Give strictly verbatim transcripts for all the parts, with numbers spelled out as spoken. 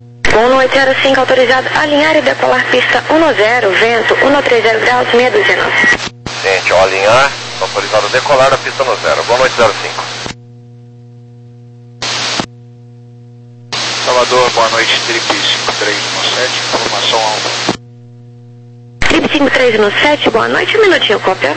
Gol no oito zero cinco, autorizado alinhar e decolar pista um zero, vento um três zero graus, meia dúzia nove. Gente, ó, alinhar, autorizado decolar da pista um zero, gol no oito zero cinco. Salvador, boa noite, Trip cinco três um sete, informação alfa. Trip cinco três um sete, boa noite, um minutinho, cópia.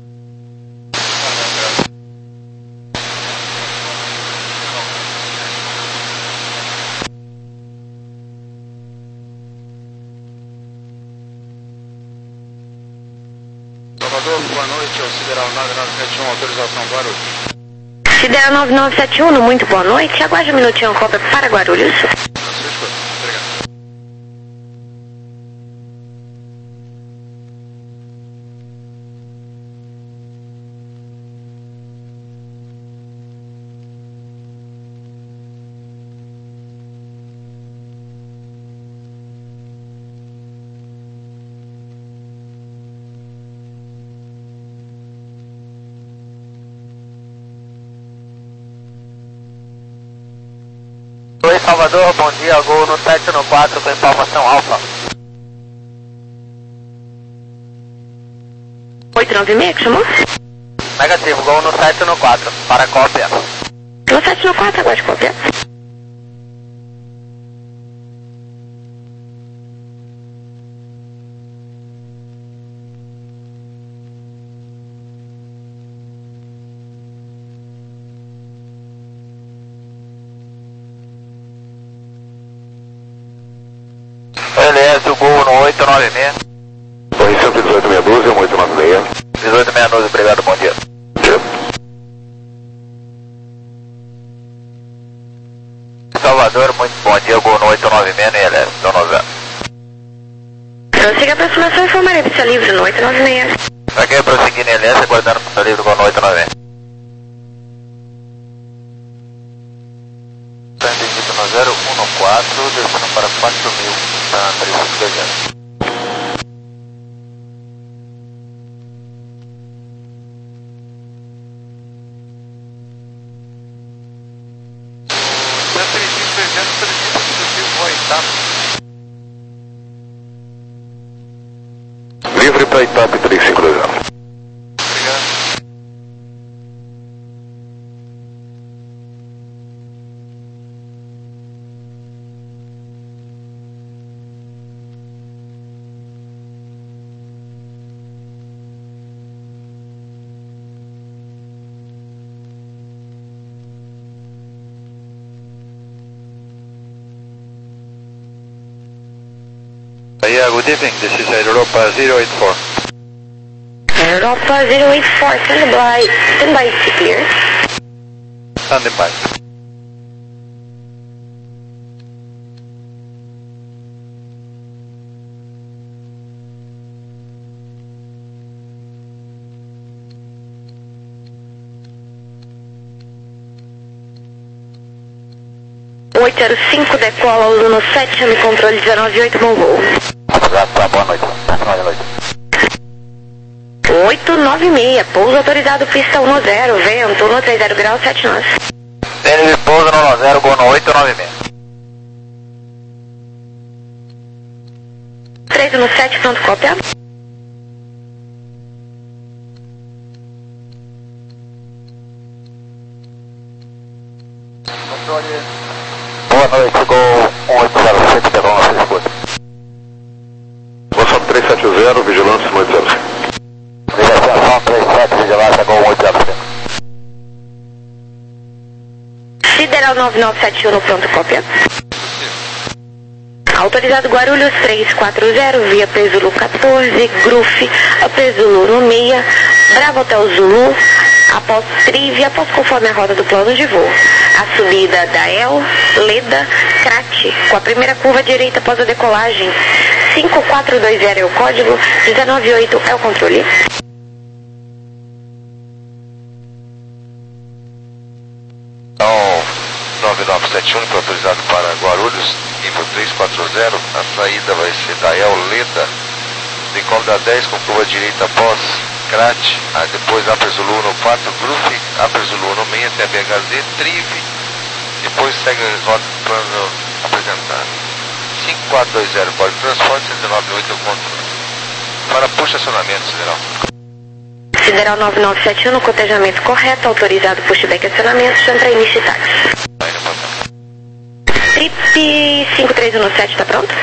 Salvador, boa noite, é o Sideral nove nove sete um, autorização Guarulhos. Sideral nove nove sete um, muito boa noite, aguarde um minutinho, cópia para Guarulhos. Obrigado. Oi, Salvador, bom dia, gol no sete um quatro com informação alfa. oito nove seis, que chamou? Negativo, gol no sete um quatro, para cópia. No sete um quatro, aguarde cópia. L S, o gol no oito nove seis. Oi, cento e dezoito, meia dúzia, oito nove seis. dezoito meia dúzia, obrigado, bom dia. Salvador, muito bom dia, gol no oito nove seis no I L S, dono zero. Prossiga a aproximação e informarei pista livre no oito nove seis. Ok, prosseguindo L S, aguardando pista livre, gol no oito nove seis. Entendido no zero um quatro, descendo para quatro mil, tá três cinco dois zero. Livre para Itap três cinco dois zero. Yeah, good evening, this is Europa zero eight four. Europa zero eight four, stand by, stand by, clear. Standing by. oito zero cinco, decola o Luno sete, chame controle dezenove oito, bom voo. Tá, boa noite, boa noite. oito nove seis, pouso autorizado, pista um zero, vento um três zero graus, sete nove. Tênis de pouso no zero, gol no oito nove seis. três um sete, pronto, cópia. Boa noite, gol um oito zero sete, decola na sua escuta. Bolsonaro três sete zero, vigilância no oito zero cinco. Ligação três sete, vigilância, gol oito zero cinco. Sideral nove nove sete um, pronto, cópia. Autorizado Guarulhos três quatro zero, via Pesulo quatorze, Gruf, Pesulo no meia, Bravo Hotel Zulu, após Trivia, após conforme a roda do plano de voo. A subida da El, Leda, Crate, com a primeira curva direita após a decolagem. cinco quatro dois zero é o código, dezenove oito é o controle. Então, nove nove sete um, foi autorizado para Guarulhos, nível três quatro zero, a saída vai ser da El Leda, decola da dez com curva direita após Crate, aí depois Upper Zulu no quatro, Groove, Upper Zulu no meio, T B H Z, Trive, depois segue a rota do plano apresentado. quatro dois zero, código de transporte, cento e nove vírgula oito é o controle. Para push acionamento, Sideral. Sideral nove nove sete um, no cotejamento correto, autorizado pushback acionamento, chama para início de táxi. Aí no papel. Trip cinco três um sete, tá pronto?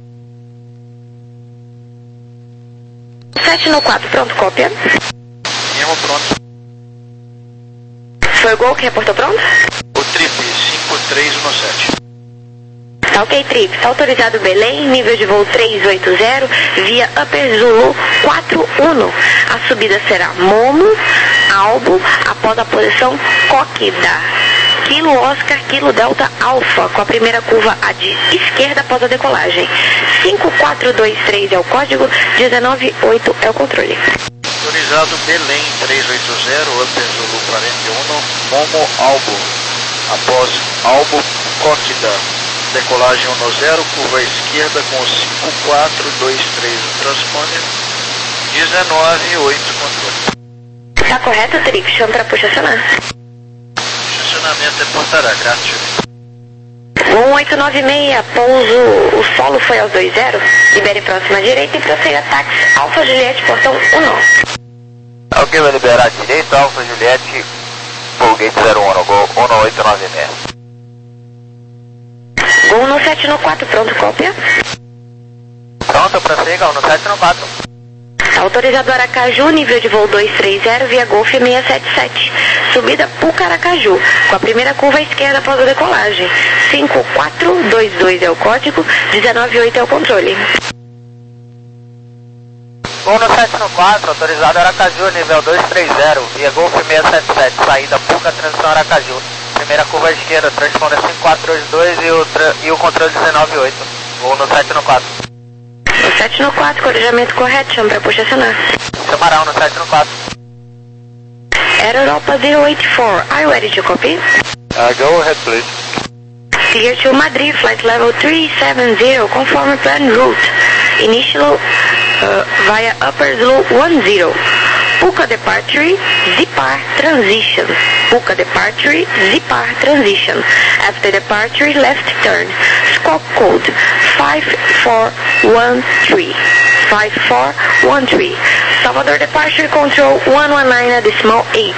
sete no quatro, pronto, cópia. Mesmo pronto. Foi o Gol que reportou pronto? O Trip cinco três um sete. Tá ok, Trip. Tá autorizado Belém, nível de voo trezentos e oitenta, via Upper Zulu quatro um. A subida será Momo, Albo, após a posição Coquida. Kilo Oscar, Kilo Delta Alfa, com a primeira curva à de esquerda após a decolagem. cinco quatro dois três é o código, dezenove oito é o controle. Autorizado Belém trezentos e oitenta, Upper Zulu quarenta e um, Momo Albo. Após Albo, Coquida. Decolagem um zero, curva à esquerda com cinco quatro dois três o transponder, dezenove oito controle. Tá correto, Trip? Chama para puxa acionar. Estacionamento é Portará, grátis. um oito nove seis, pouso, o solo foi aos dois zero, libere próxima direita e prossiga táxi Alfa Juliette, portão um nove. Ok, vai liberar a direita, Alfa Juliette, Full Gate zero um, Gol um oito nove seis. Gol no sete no quatro, pronto, cópia. Pronto, prossiga, um no sete no quatro. Autorizado Aracaju, nível de voo duzentos e trinta, via Golf seiscentos e setenta e sete. Subida Puca Aracaju, com a primeira curva à esquerda após a decolagem. cinco quatro dois dois é o código, dezenove oito é o controle. um no sete no quatro, autorizado Aracaju, nível duzentos e trinta, via Golf seiscentos e setenta e sete, saída Puca, transição Aracaju. Primeira curva à esquerda, transponder cinco quatro dois dois e o, e o controle dezenove oito. um no sete no quatro. No sete no quatro, corejamento correto, chama para puxa acionar. Chamará um no sete no quatro. Air Europa zero oito quatro, are you ready to copy? Uh, go ahead, please. Clear to Madrid, flight level three seven zero, conform plan route. Initial uh, via Upper Zulu one zero. Puca departure, Zipar transition. Puca departure, Zipar transition. After departure, left turn. Scope code five four one three. five four one three. Salvador departure control one one nine decimal eight.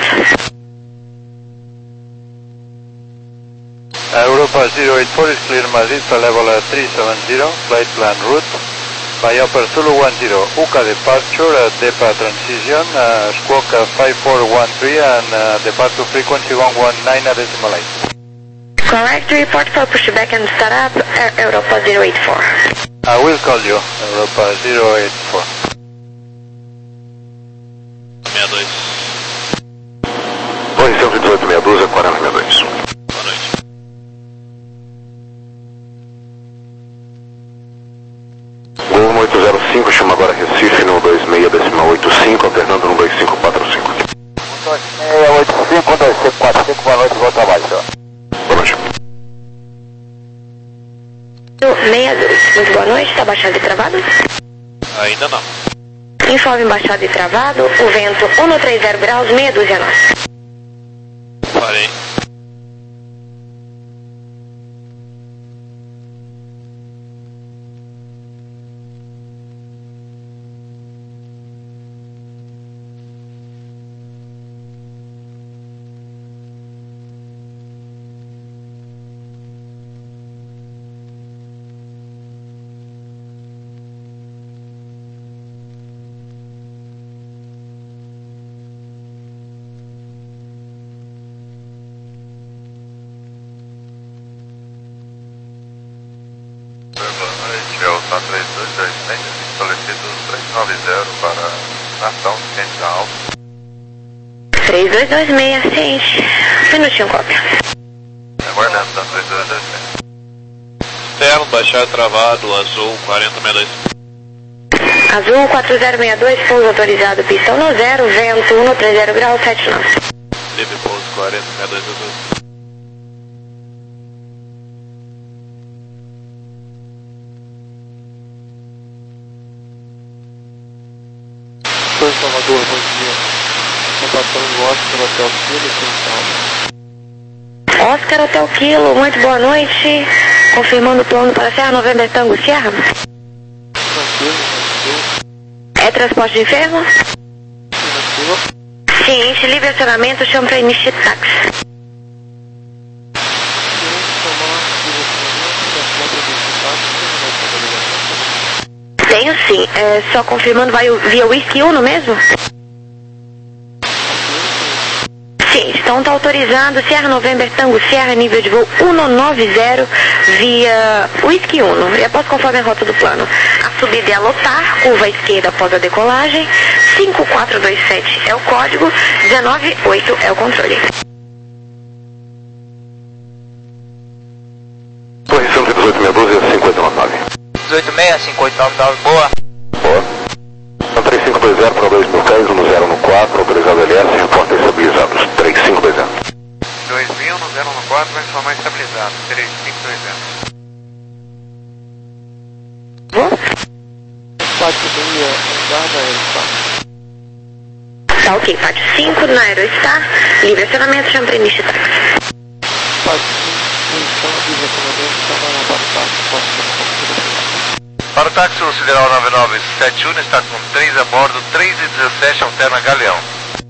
Europa zero eight four is clear Madrid for level uh, three seven zero, flight plan route. By Upper Zulu one zero, U C A departure, uh, DEPA transition, uh, squawk uh, five four one three and uh, departure frequency one one nine decimal eight. Correct report for pushback and startup, Air Europa zero eight four. I will call you, Europa zero eight four. sessenta e dois. Correção cento e dezoito meia dúzia, quarenta sessenta e dois. Boa noite. Gol um oito zero cinco, chama agora Recife no dois seis decimal oito cinco, alternando no dois cinco quatro cinco. um dois seis oito cinco, um dois cinco quatro cinco, boa noite, bom trabalho, senhor. Boa noite. sessenta e dois, muito boa noite, está baixado e travado? Ainda não. Informe baixado e travado, o vento um no trinta graus, meia dúzia nossa. Parei. Delta três dois dois seis, estabelecido trezentos e noventa para nação ciente da Alfa. três dois dois seis, ciente. Um minutinho, cópia. Aguardando, tá três dois dois seis. Externo, baixado travado, azul quarenta sessenta e dois. Azul quatro zero seis dois, pouso autorizado, pistão no zero, vento um no trinta graus, sete nove. Livre pouso quarenta sessenta e dois azul. Oi, Salvador, bom dia. Contação do Oscar Hotel Kilo, São Paulo. Oscar Hotel Kilo, muito boa noite. confirmando o plano para Serra November Tango Sierra. Tranquilo, tranquilo. É transporte de enfermo? Tranquilo. Ciente, livre acionamento, chama para início de táxi. Tenho sim, é, só confirmando, vai via Whisky Uno mesmo? Sim, então está autorizando Sierra November Tango Sierra, nível de voo cento e noventa via Whisky Uno. E após conforme a rota do plano. A subida é a lotar, curva à esquerda após a decolagem, cinco quatro dois sete é o código, dezenove oito é o controle. Torre Santos dezoito seis doze, cinco oito nove nove. dezoito seis, cinco oito nove nove, boa. Boa. três cinco dois zero para dois mil pés, no zero no quatro, autorizado L S, reporta estabilizados. três cinco dois zero. dois mil no zero no quatro, vai informar estabilizado. três cinco dois zero. Pátio meia, andar da Aerostar. Tá ok, pátio cinco na Aerostar, livre acionamento, chama para início de táxi. Pátio cinco, função de relacionamento, chama na Bartax, posso Para o táxi, o Sideral nove nove sete um está com três a bordo, três e dezessete, alterna Galeão.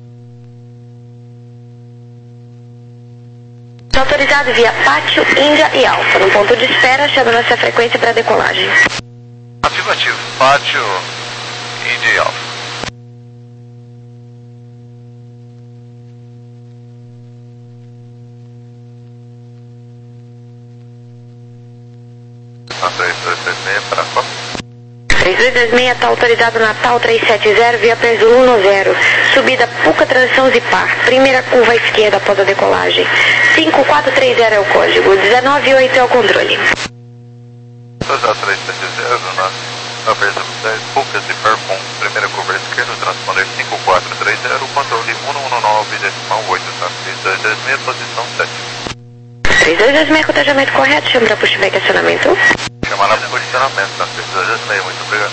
Tá autorizado via pátio, Índia e Alfa. No ponto de espera, chama nossa frequência para decolagem. Afirmativo, pátio, Índia e Alfa. A três dois dois seis para qual? três dois dois seis está autorizado Natal trezentos e setenta via Presulo zero. Subida Puca Transição Zipar. Primeira curva à esquerda após a decolagem. cinco quatro três zero é o código. dezenove oito é o controle. dois A três sete zero, na Presulo dez, Puca Zipar com primeira curva à esquerda, transponder cinco quatro três zero, controle cento e dezenove, decimal oito, tá? três dois dois seis, posição sete. três dois dois seis, cotejamento correto, chama para pushback acionamento. Chamar na posicionamento, tá? três dois dois seis, muito obrigado.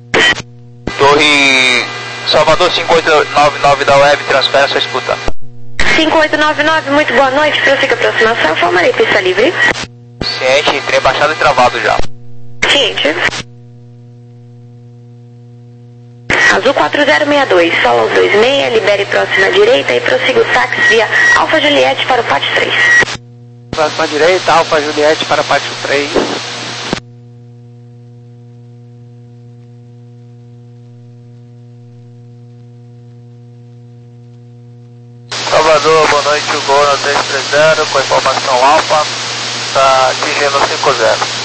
Torre Salvador cinco oito nove nove da Web, transfere a sua escuta. cinco oito nove nove, muito boa noite, prossiga a aproximação, formarei pista livre. Ciente, trem baixado e travado já. Ciente. Azul quatro zero seis dois, solo aos dois seis, libere próxima à direita e prossiga o táxi via Alfa Juliette para o pátio três. Próxima à direita, Alfa Juliette para pátio três. Salvador, boa noite, o Gol no três três zero, com informação Alfa, está atingindo cinco zero.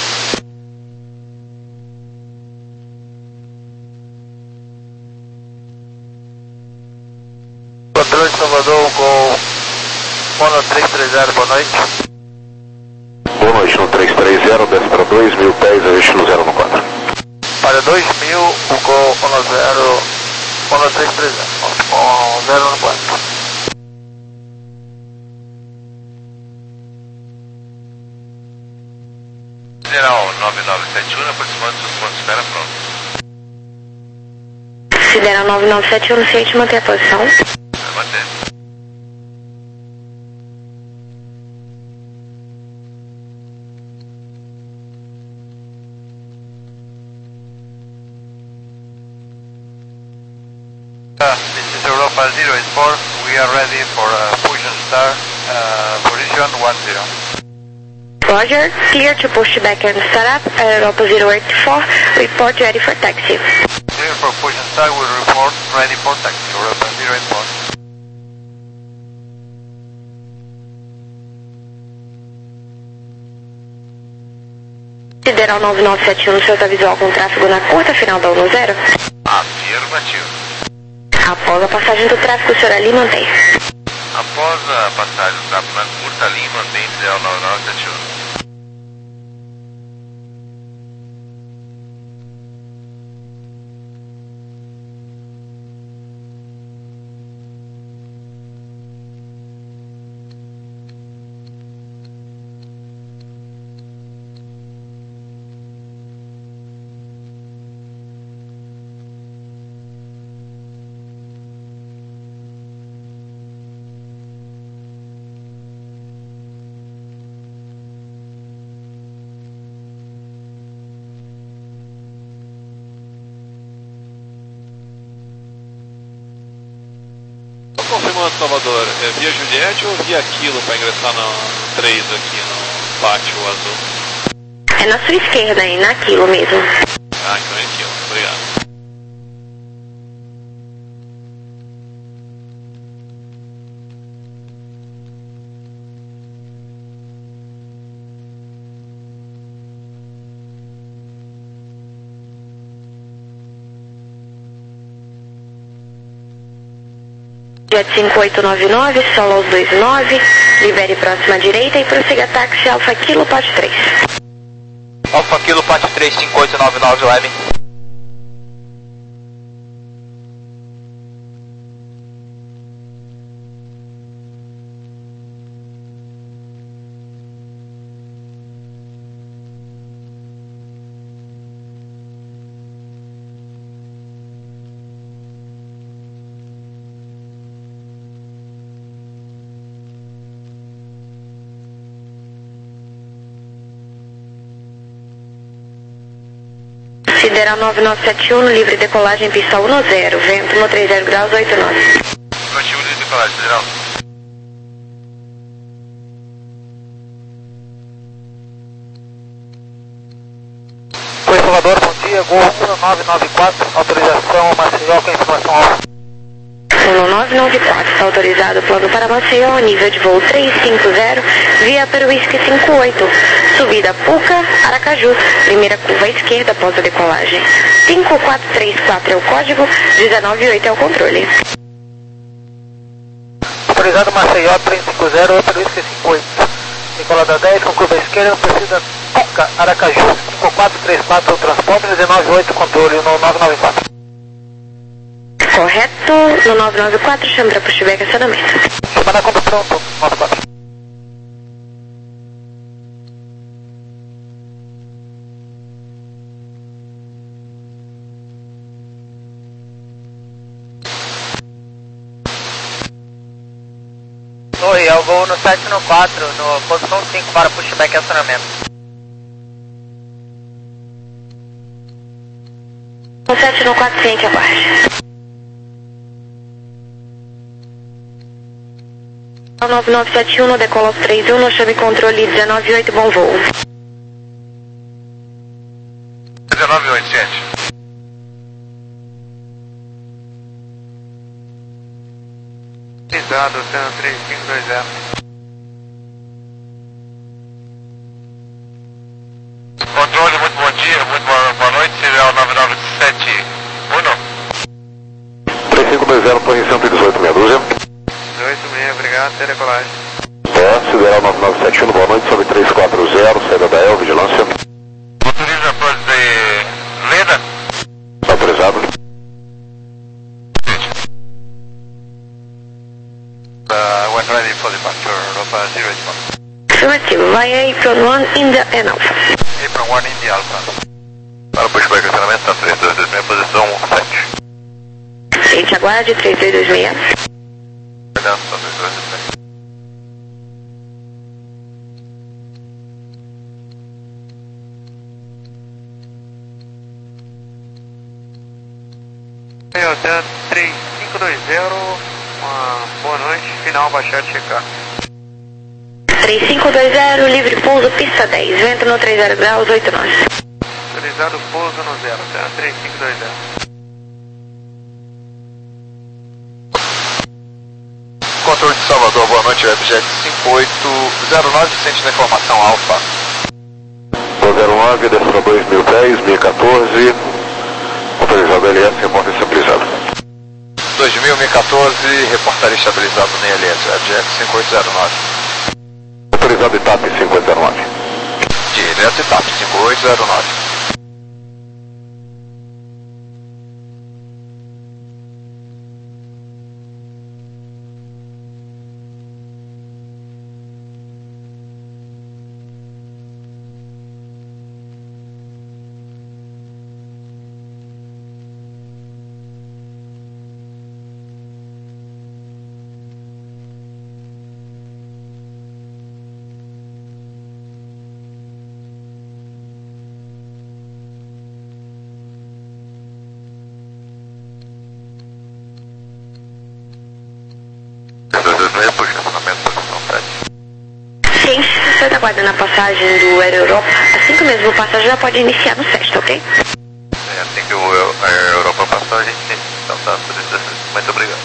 Controle de Salvador, Gol Mono três três zero, boa noite. Boa noite, no três três zero, desce para dois mil pés, ajuste no zero no quatro. Para dois mil, o Gol Mono zero, Mono três três zero, com zero no quatro. Sideral nove nove sete um, aproximando seus pontos de espera, pronto. Sideral nove nove sete um, ciente, manter a posição. Vai manter. Uh, this is Europa zero eight four, we are ready for uh, Fusion Star, uh, position one zero. Roger, clear to push back and start up, Europa zero eight four, report ready for taxi. Clear for Fusion Star, will report ready for taxi, Europa zero eight four. Sideral nove nove sete um, no seu visual com tráfego na curta final da um zero. Afirmativo. Após a passagem do tráfego, o senhor ali mantém. Após a passagem do tráfego na curta linha, mantém Sideral nove nove sete um. Salvador, é via Juliette ou via Quilo para ingressar no três aqui no pátio azul? É na sua esquerda aí, naquilo mesmo. Ah, então é Quilo, obrigado. Jet cinco oito nove nove, solo aos dois nove, libere próxima direita e prossiga táxi Alfa Kilo Pat três. Alfa Kilo Pat três, cinco oito nove nove, web. Sideral nove nove sete um, livre decolagem, pista um zero, vento no trinta graus, oito nove. Motivo de decolagem, Federal. Oi, Salvador, bom dia, Gol um nove nove quatro, autorização Maceió com informação alfa. um nove nove quatro, está autorizado plano para Maceió, nível de voo trezentos e cinquenta, via para o Whisky cinquenta e oito, subida Puca, Aracaju, primeira curva à esquerda após a decolagem. cinco quatro três quatro é o código, dezenove oito é o controle. Autorizado Maceió trezentos e cinquenta, para o Whisky cinquenta e oito. Decolada dez, com curva à esquerda, precisa Puca, Aracaju, cinco quatro três quatro, o transponder, dezenove oito, controle no nove nove quatro. Correto, no nove nove quatro, chama para pushback acionamento. Chama na conta pronto, nove quatro. Oi, eu vou no sete no quatro, no posição cinco para pushback acionamento. No sete no quatro, ciente, aguarde. nove nove sete um, no decola aos três um, no chame controle dezenove oito, bom voo. dezenove oito, gente. Cuidado, Oceano três cinco dois zero. Controle, muito bom dia, muito boa, boa noite, serial nove nove sete um. três cinco dois zero, posição dezoito meia dúzia. dezoito meia, obrigado, tem decolagem. É, Sideral nove nove sete um, boa noite, sobe três quatro zero, saída da El, vigilância. Autoriza a pose de Leda. Autorizado. Uh, when ready for departure, Alpha zero eight one. Afirmativo, vai aí para o one India and Alpha. Apron one India Alpha. Para o pushback acionamento, tá três dois dois seis, posição sete. Ciente, aguarde, três dois dois seis. Perdão, tá três dois dois seis. Aí, Oceano três cinco dois zero, uma boa noite, final baixar checar. três cinco dois zero, livre pouso, pista dez, vento no trinta graus, oito nove. Autorizado pouso no zero, Oceano três cinco dois zero. Controle de Salvador, boa noite, Webjet cinco oito zero nove, sente na informação Alfa. zero nove, descendo dois mil e dez, mil e quatorze, autorizado L S, reporta estabilizado. dois mil e quatorze, reportaria estabilizado no I L S, Webjet cinco oito zero nove. Autorizado E T A P cinco oito zero nove. Direto E T A P cinco oito zero nove. aguardando a passagem do Air Europa. Assim que o mesmo passagem já pode iniciar no SEST, ok? É, assim que o Air Europa passar, a gente tem. Então tá, muito obrigado.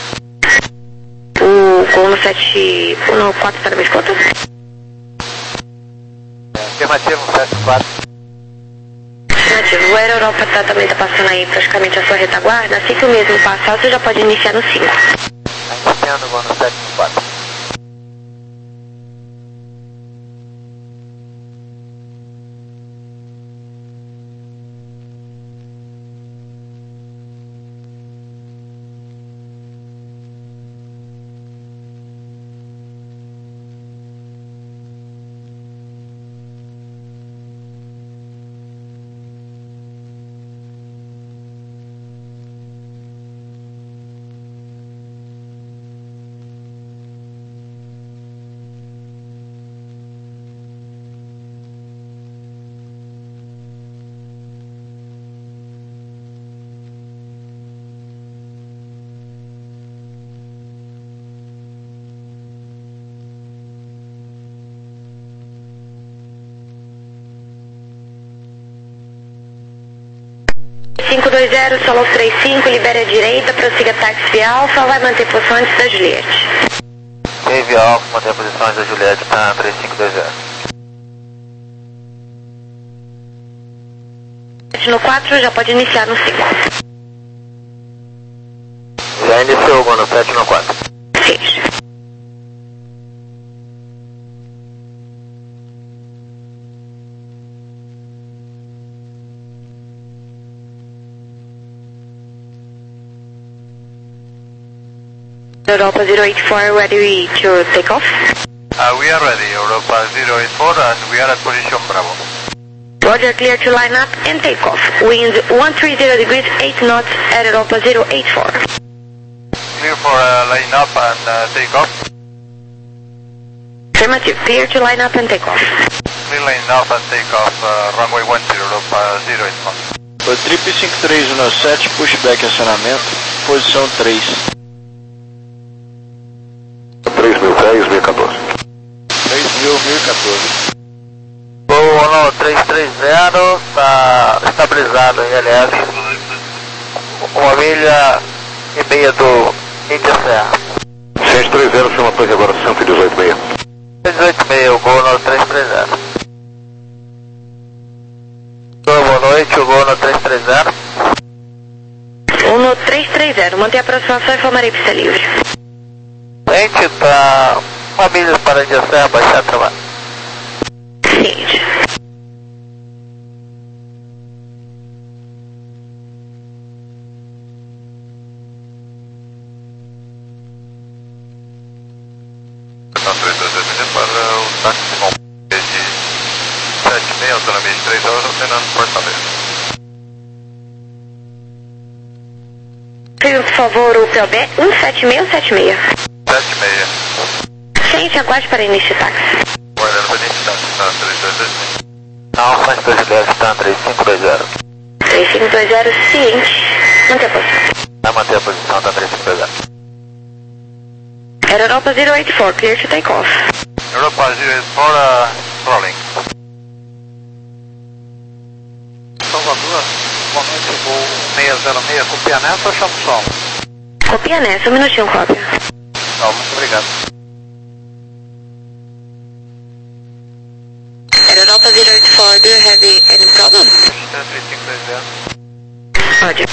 O Gol no sete um quatro está na minha escuta? Afirmativo, sete quatro. Afirmativo. O Air Europa tá, também está passando aí praticamente a sua retaguarda. Assim que o mesmo passar, você já pode iniciar no cinco. Iniciando o Gol no sete quatro. cinco dois zero, Solo três cinco, libere a direita, prossiga táxi Alfa, vai manter posição antes da Juliette. Wave Alfa, manter a posição antes da Juliette, tá três cinco dois zero. No quatro, já pode iniciar no cinco. Já iniciou o Gol no sete no quatro. seis. Europa zero eight four, ready to take off? Uh, we are ready, Europa zero eight four, and we are at position Bravo. Roger, clear to line up and take off. Wind one three zero degrees, eight knots at Europa zero eight four. Clear for uh, line up and uh, take off. Affirmative, clear to line up and take off. Clear line up and take off, uh, runway one zero, Europa zero eight four. Foi trip cinco três um sete, pushback acionamento, posição três. três mil pés, mil e quatorze. três mil, mil e quatorze. Gol no três três zero, tá estabilizado em L F. Uma milha e meia do Índia Serra. seis três zero, chama torre agora cento e dezoito meia. cento e dezoito meia, o Gol no três três zero. Boa noite, o Gol no três três zero. um no três três zero, manter a aproximação e informarei pista livre. Frente, tá uma milha para a Índia Serra, baixar trabalho. Seguinte. Então, três dois oito para o táxi com de sete e meia, autonomia de três horas, acenando Fortaleza. Por favor, o P O B um sete seis ou sete seis? sete e meia. Gente, aguarde para início de táxi. Guardando para identidade, está três dois dois seis. Não, frente da Juliette, está três cinco dois zero. três cinco dois zero, ciente. Manter a posição. Vai manter a posição, está três cinco dois zero. Air Europa zero eight four, clear to take off. Europa zero eight four, uh, rolling. Salvador, boa noite, Gol seis zero seis, copia nessa ou chama o som? Copia nessa, um minutinho, cópia. Não, muito obrigado. Air Europa zero eight four, do you have any problem? três cinco dois zero. Roger.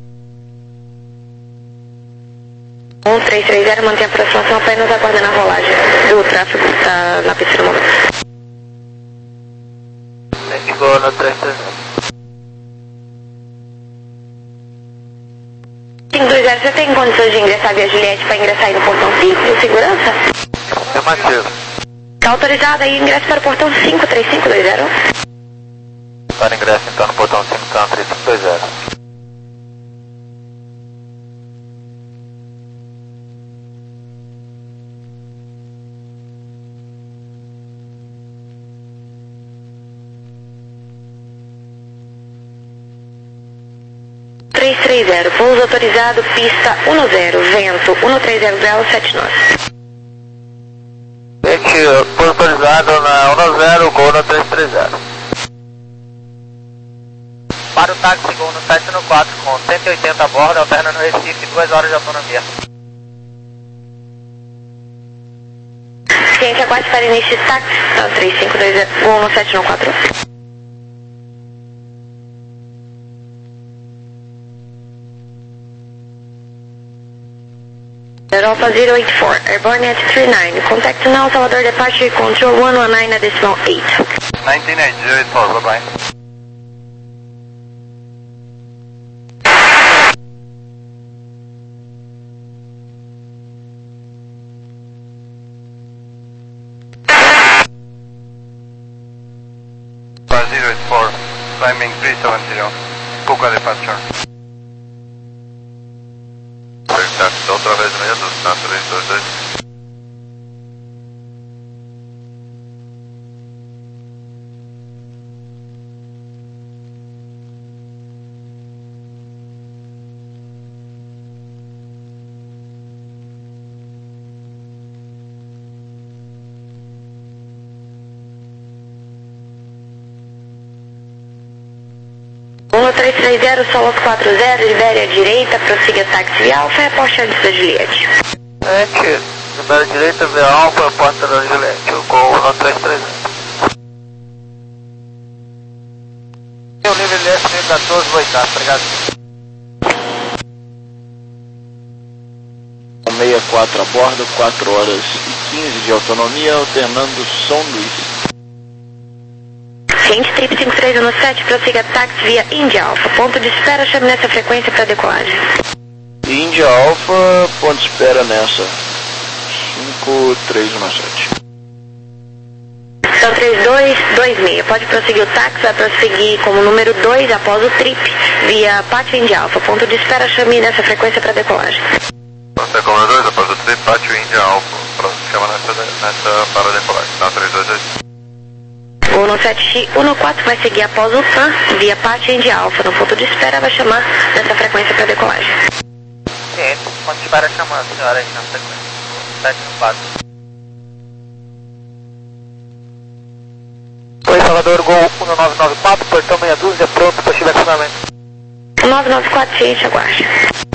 um três três zero, mantém a aproximação apenas aguardando a rolagem do tráfego que está na pista no momento. Frente Gol no três três zero. cinco dois zero, você tem condições de ingressar via Juliette para ingressar aí no portão cinco de segurança? Afirmativo. Está autorizado aí, ingresso para o portão cinco três cinco dois zero. Para ingresso então no portão cinco, então três cinco dois zero. três três zero, pouso autorizado, pista um zero, vento um três zero zero, sete nós. Gente, pouso autorizado na um zero, no três três zero. Para o táxi Gol no sete no quatro com cento e oitenta a bordo, alterna no Recife, duas horas de autonomia. Ciência, aguarde para início de táxi, então três cinco dois zero, Gol no sete no quatro. Alpha zero eight four, Airborne at three nine, contact now Salvador Departure Control one one nine at decimal eight. nineteen eight zero eight four, bye bye. zero eight four, climbing three seven zero, Puka departure. Outra vez mesmo, na três dois dois. um três três zero, Solos quatro zero, libere à direita, prossiga táxi via Alfa e aposte a lista da Juliette. Gente, libere à direita via Alfa, porta da Juliette, o Gol no três três zero. O nível L S mil e quatorze, oitavo, obrigado. sessenta e quatro a bordo, quatro horas e quinze de autonomia, alternando São Luís. Ciente, trip cinco três um sete, prossiga táxi via Índia Alfa, ponto de espera, chame nessa frequência para decolagem. Índia Alfa, ponto de espera nessa, cinco três um sete. São três dois dois seis, pode prosseguir o táxi, vai prosseguir como número dois após o trip, via Pátio Índia Alfa, ponto de espera, chame nessa frequência para decolagem. Você é como dois após o trip, Pátio Índia Alfa, chama nessa, nessa para decolagem, tá três dois dois. O no sete X um quatro vai seguir após o T A M via Pátio Índia Alfa, no ponto de espera vai chamar nessa frequência para decolagem. Ciente, ponto de espera chamando, senhora, aí na frequência, sete no quatro. Oi, Salvador, Gol um nove nove quatro, portão meia dúzia, pronto para estiver acionamento. nove nove quatro, ciente, aguarde.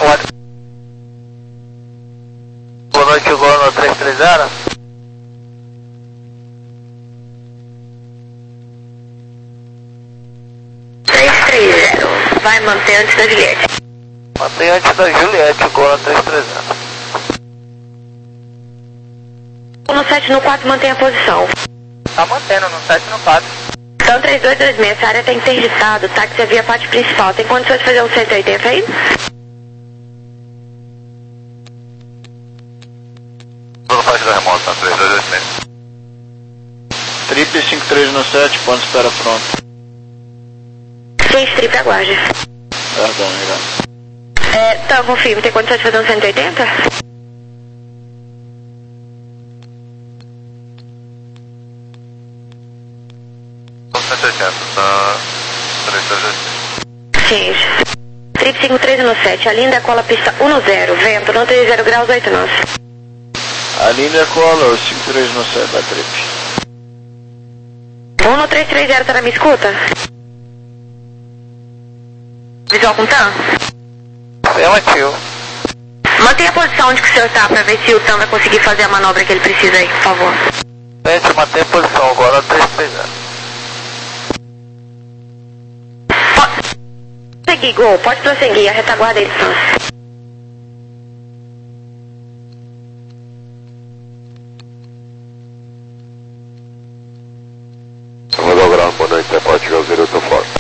Boa noite, Gol no três três zero. três três zero, vai manter antes da Juliette. Mantém antes da Juliette, o Gol no três três zero. No sete no quatro, mantém a posição. Tá mantendo no sete no quatro. São três dois dois seis, essa área está interditada, o táxi é via pátio principal. Tem condições de fazer um cento e oitenta aí? Toda parte da remota, tá três dois dois seis. Trip cinco três um sete, ponto de espera pronto. Sem strip, aguarde. Perdão, obrigado. É, tá, confirmo, tem condições de fazer um cento e oitenta? cento e oitenta, tá três dois dois seis. Sim. Trip cinco três um sete, a linha decola pista um zero, vento, não três zero graus, oito nós. A linha cola, o cinco três um sete da Trip. um três três zero, tá na minha escuta? Visual com T A M? Afirmativo. Mantenha a posição onde que o senhor está para ver se o T A M vai conseguir fazer a manobra que ele precisa aí, por favor. Gente, mantém a posição agora, três três zero. Pode prosseguir, Gol, pode prosseguir, a retaguarda é a distância. Rodal Ground, boa noite, é Portugal zero oito quatro.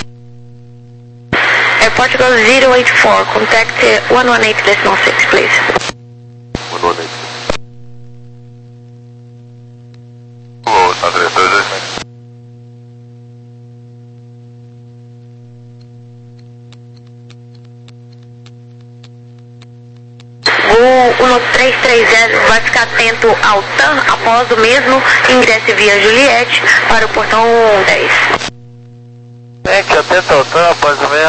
É Portugal zero eight four, contact one one eight decimal six, please. one one eight. Gol, tá três dois dois seis. O um três três zero vai ficar atento ao T A M após o mesmo ingresse via Juliette para o portão dez. Gente, atento ao T A M após o mesmo.